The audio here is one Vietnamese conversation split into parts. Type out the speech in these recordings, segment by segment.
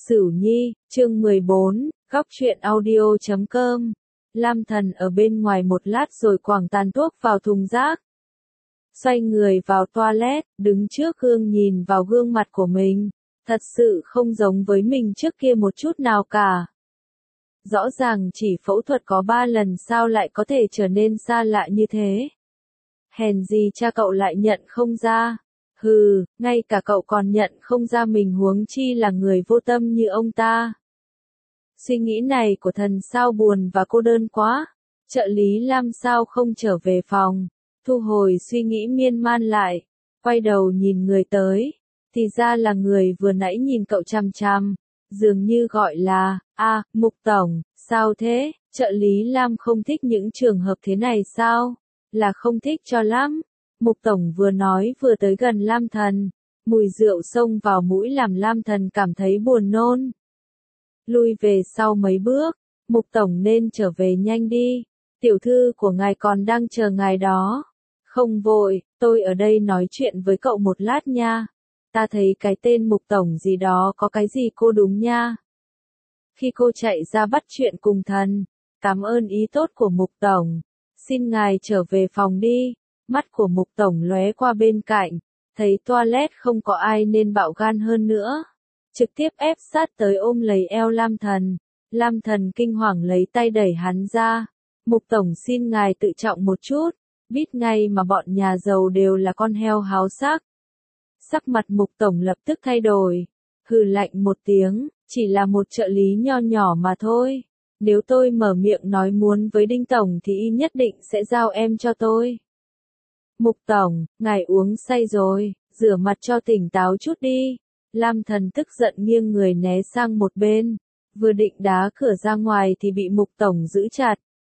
Sửu Nhi, chương 14, góc truyện audio.com. Lam Thần ở bên ngoài một lát rồi quẳng tàn thuốc vào thùng rác. Xoay người vào toilet, đứng trước gương nhìn vào gương mặt của mình. Thật sự không giống với mình trước kia một chút nào cả. Rõ ràng chỉ phẫu thuật có 3 lần sao lại có thể trở nên xa lạ như thế. Hèn gì cha cậu lại nhận không ra. Hừ, ngay cả cậu còn nhận không ra mình huống chi là người vô tâm như ông ta. Suy nghĩ này của thần sao buồn và cô đơn quá. Trợ lý Lam sao không trở về phòng. Thu hồi suy nghĩ miên man lại. Quay đầu nhìn người tới. Thì ra là người vừa nãy nhìn cậu chằm chằm. Dường như gọi là, Mục Tổng, sao thế? Trợ lý Lam không thích những trường hợp thế này sao? Là không thích cho lắm. Mục Tổng vừa nói vừa tới gần Lam Thần. Mùi rượu xông vào mũi làm Lam Thần cảm thấy buồn nôn. Lui về sau mấy bước. Mục Tổng nên trở về nhanh đi. Tiểu thư của ngài còn đang chờ ngài đó. Không vội, tôi ở đây nói chuyện với cậu một lát nha. Ta thấy cái tên Mục Tổng gì đó có cái gì cô đúng nha. Khi cô chạy ra bắt chuyện cùng thần. Cảm ơn ý tốt của Mục Tổng. Xin ngài trở về phòng đi. Mắt của Mục Tổng lóe qua bên cạnh, thấy toilet không có ai nên bạo gan hơn nữa. Trực tiếp ép sát tới ôm lấy eo Lam Thần. Lam Thần kinh hoàng lấy tay đẩy hắn ra. Mục Tổng xin ngài tự trọng một chút, biết ngay mà bọn nhà giàu đều là con heo háo sắc. Sắc mặt Mục Tổng lập tức thay đổi, hừ lạnh một tiếng, chỉ là một trợ lý nho nhỏ mà thôi. Nếu tôi mở miệng nói muốn với Đinh Tổng thì y nhất định sẽ giao em cho tôi. Mục Tổng, ngài uống say rồi, rửa mặt cho tỉnh táo chút đi. Lam Thần tức giận nghiêng người né sang một bên. Vừa định đá cửa ra ngoài thì bị Mục Tổng giữ chặt.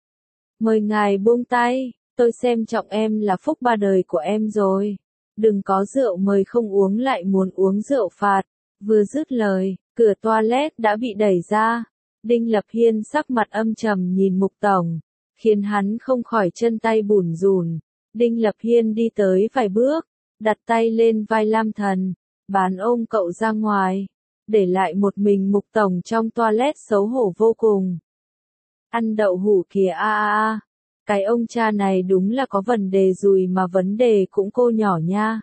Mời ngài buông tay, tôi xem trọng em là phúc ba đời của em rồi. Đừng có rượu mời không uống lại muốn uống rượu phạt. Vừa dứt lời, cửa toilet đã bị đẩy ra. Đinh Lập Hiên sắc mặt âm trầm nhìn Mục Tổng, khiến hắn không khỏi chân tay bủn rủn. Đinh Lập Hiên đi tới vài bước, đặt tay lên vai Lam Thần, bán ôm cậu ra ngoài, để lại một mình Mục Tổng trong toilet xấu hổ vô cùng. Ăn đậu hũ kìa cái ông cha này đúng là có vấn đề rồi mà vấn đề cũng cô nhỏ nha.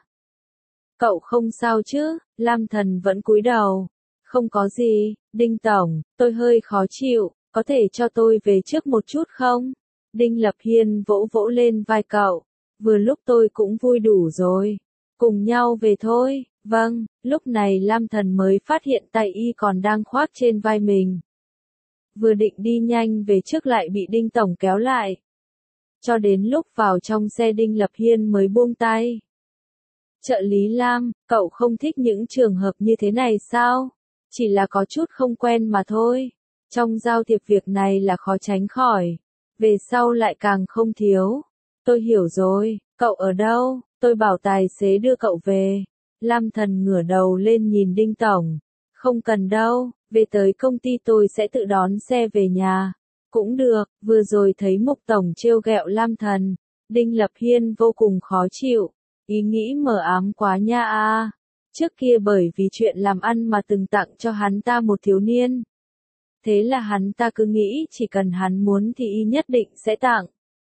Cậu không sao chứ? Lam Thần vẫn cúi đầu. Không có gì, Đinh Tổng, tôi hơi khó chịu, có thể cho tôi về trước một chút không? Đinh Lập Hiên vỗ vỗ lên vai cậu. Vừa lúc tôi cũng vui đủ rồi. Cùng nhau về thôi. Vâng, lúc này Lam Thần mới phát hiện tay y còn đang khoác trên vai mình. Vừa định đi nhanh về trước lại bị Đinh Tổng kéo lại. Cho đến lúc vào trong xe Đinh Lập Hiên mới buông tay. Trợ lý Lam, cậu không thích những trường hợp như thế này sao? Chỉ là có chút không quen mà thôi. Trong giao thiệp việc này là khó tránh khỏi. Về sau lại càng không thiếu. Tôi hiểu rồi, cậu ở đâu? Tôi bảo tài xế đưa cậu về. Lam Thần ngửa đầu lên nhìn Đinh Tổng. Không cần đâu, về tới công ty tôi sẽ tự đón xe về nhà. Cũng được, vừa rồi thấy Mục Tổng trêu ghẹo Lam Thần. Đinh Lập Hiên vô cùng khó chịu. Ý nghĩ mờ ám quá nha Trước kia bởi vì chuyện làm ăn mà từng tặng cho hắn ta một thiếu niên. Thế là hắn ta cứ nghĩ chỉ cần hắn muốn thì y nhất định sẽ tặng.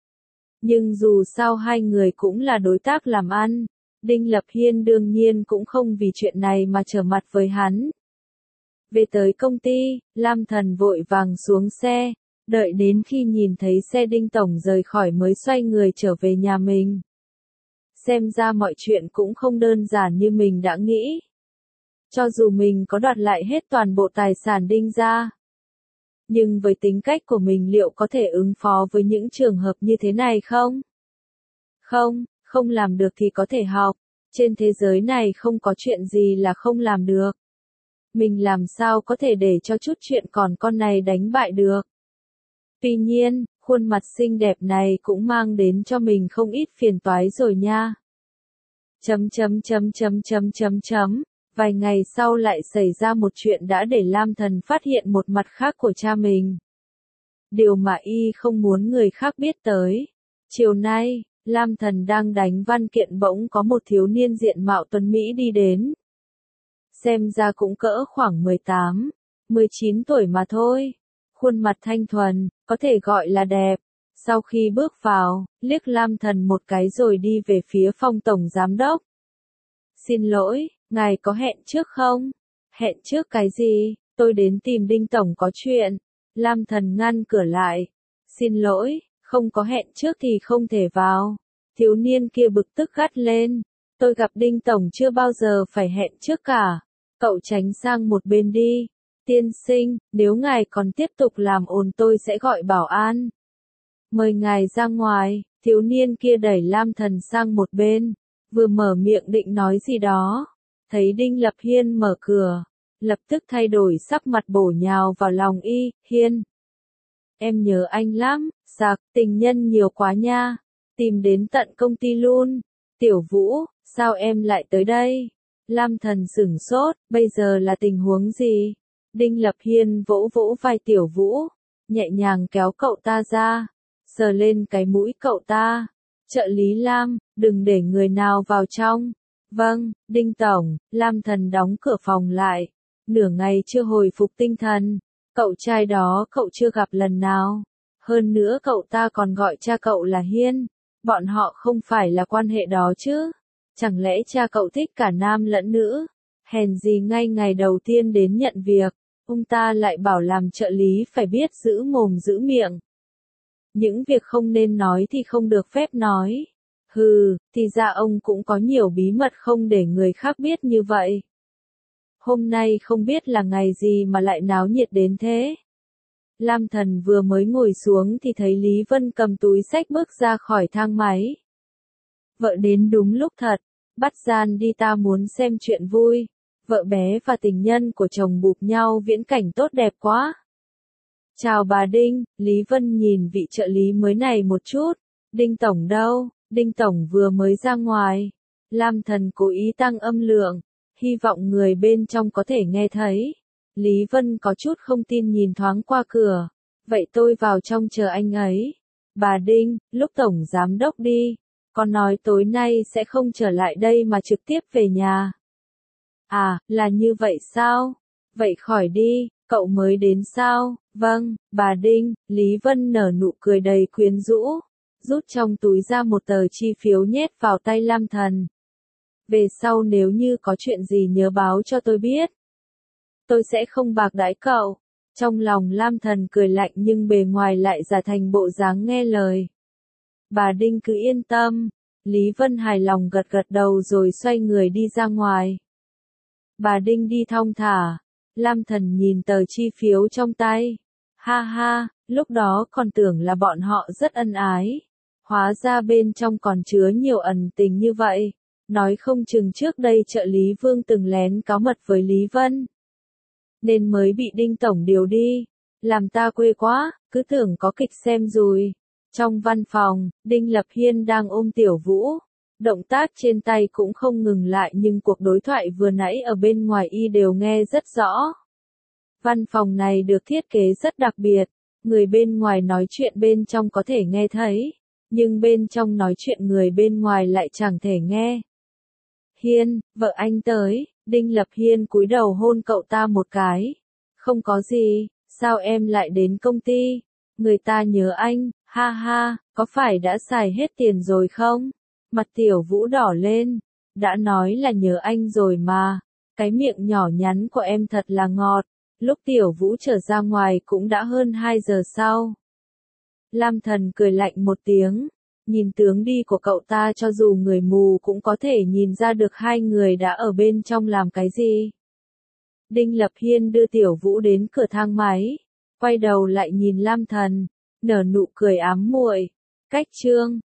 Nhưng dù sao hai người cũng là đối tác làm ăn, Đinh Lập Hiên đương nhiên cũng không vì chuyện này mà trở mặt với hắn. Về tới công ty, Lam Thần vội vàng xuống xe, đợi đến khi nhìn thấy xe Đinh Tổng rời khỏi mới xoay người trở về nhà mình. Xem ra mọi chuyện cũng không đơn giản như mình đã nghĩ. Cho dù mình có đoạt lại hết toàn bộ tài sản Đinh gia, nhưng với tính cách của mình liệu có thể ứng phó với những trường hợp như thế này không? Không làm được thì có thể học. Trên thế giới này không có chuyện gì là không làm được. Mình làm sao có thể để cho chút chuyện còn con này đánh bại được. Tuy nhiên, khuôn mặt xinh đẹp này cũng mang đến cho mình không ít phiền toái rồi nha. Vài ngày sau lại xảy ra một chuyện đã để Lam Thần phát hiện một mặt khác của cha mình. Điều mà y không muốn người khác biết tới. Chiều nay, Lam Thần đang đánh văn kiện bỗng có một thiếu niên diện mạo tuấn Mỹ đi đến. Xem ra cũng cỡ khoảng 18, 19 tuổi mà thôi. Khuôn mặt thanh thuần, có thể gọi là đẹp. Sau khi bước vào, liếc Lam Thần một cái rồi đi về phía phòng tổng giám đốc. Xin lỗi, ngài có hẹn trước không? Hẹn trước cái gì? Tôi đến tìm Đinh tổng có chuyện. Lam Thần ngăn cửa lại. Xin lỗi, không có hẹn trước thì không thể vào. Thiếu niên kia bực tức gắt lên. Tôi gặp Đinh tổng chưa bao giờ phải hẹn trước cả. Cậu tránh sang một bên đi. Tiên sinh, nếu ngài còn tiếp tục làm ồn tôi sẽ gọi bảo an. Mời ngài ra ngoài. Thiếu niên kia đẩy Lam Thần sang một bên. Vừa mở miệng định nói gì đó. Thấy Đinh Lập Hiên mở cửa. Lập tức thay đổi sắc mặt bổ nhào vào lòng y. Hiên. Em nhớ anh lắm. Sạc, tình nhân nhiều quá nha. Tìm đến tận công ty luôn. Tiểu Vũ, sao em lại tới đây? Lam Thần sửng sốt, bây giờ là tình huống gì? Đinh Lập Hiên vỗ vỗ vai Tiểu Vũ, nhẹ nhàng kéo cậu ta ra, sờ lên cái mũi cậu ta. Trợ lý Lam, đừng để người nào vào trong. Vâng, Đinh tổng. Lam Thần đóng cửa phòng lại. Nửa ngày chưa hồi phục tinh thần. Cậu trai đó cậu chưa gặp lần nào. Hơn nữa cậu ta còn gọi cha cậu là Hiên. Bọn họ không phải là quan hệ đó chứ? Chẳng lẽ cha cậu thích cả nam lẫn nữ? Hèn gì ngay ngày đầu tiên đến nhận việc, ông ta lại bảo làm trợ lý phải biết giữ mồm giữ miệng. Những việc không nên nói thì không được phép nói. Hừ, thì ra ông cũng có nhiều bí mật không để người khác biết như vậy. Hôm nay không biết là ngày gì mà lại náo nhiệt đến thế. Lam Thần vừa mới ngồi xuống thì thấy Lý Vân cầm túi xách bước ra khỏi thang máy. Vợ đến đúng lúc thật, bắt gian đi ta muốn xem chuyện vui. Vợ bé và tình nhân của chồng bụp nhau viễn cảnh tốt đẹp quá. Chào bà Đinh, Lý Vân nhìn vị trợ lý mới này một chút. Đinh tổng đâu? Đinh tổng vừa mới ra ngoài. Lam Thần cố ý tăng âm lượng, hy vọng người bên trong có thể nghe thấy. Lý Vân có chút không tin nhìn thoáng qua cửa. Vậy tôi vào trong chờ anh ấy. Bà Đinh, lúc tổng giám đốc đi, con nói tối nay sẽ không trở lại đây mà trực tiếp về nhà. À, là như vậy sao? Vậy khỏi đi, cậu mới đến sao? Vâng, bà Đinh. Lý Vân nở nụ cười đầy quyến rũ, rút trong túi ra một tờ chi phiếu nhét vào tay Lam Thần. Về sau nếu như có chuyện gì nhớ báo cho tôi biết. Tôi sẽ không bạc đãi cậu. Trong lòng Lam Thần cười lạnh nhưng bề ngoài lại giả thành bộ dáng nghe lời. Bà Đinh cứ yên tâm. Lý Vân hài lòng gật gật đầu rồi xoay người đi ra ngoài. Bà Đinh đi thong thả. Lam Thần nhìn tờ chi phiếu trong tay. Ha ha, lúc đó còn tưởng là bọn họ rất ân ái. Hóa ra bên trong còn chứa nhiều ẩn tình như vậy. Nói không chừng trước đây trợ lý Vương từng lén cáo mật với Lý Vân. Nên mới bị Đinh tổng điều đi. Làm ta quê quá, cứ tưởng có kịch xem rồi. Trong văn phòng, Đinh Lập Hiên đang ôm Tiểu Vũ. Động tác trên tay cũng không ngừng lại nhưng cuộc đối thoại vừa nãy ở bên ngoài y đều nghe rất rõ. Văn phòng này được thiết kế rất đặc biệt. Người bên ngoài nói chuyện bên trong có thể nghe thấy. Nhưng bên trong nói chuyện người bên ngoài lại chẳng thể nghe. Hiên, vợ anh tới. Đinh Lập Hiên cúi đầu hôn cậu ta một cái. Không có gì, sao em lại đến công ty? Người ta nhớ anh, ha ha, có phải đã xài hết tiền rồi không? Mặt Tiểu Vũ đỏ lên, đã nói là nhớ anh rồi mà. Cái miệng nhỏ nhắn của em thật là ngọt. Lúc Tiểu Vũ trở ra ngoài cũng đã hơn 2 giờ sau. Lam Thần cười lạnh một tiếng. Nhìn tướng đi của cậu ta cho dù người mù cũng có thể nhìn ra được hai người đã ở bên trong làm cái gì. Đinh Lập Hiên đưa Tiểu Vũ đến cửa thang máy, quay đầu lại nhìn Lam Thần, nở nụ cười ám muội. Cách chương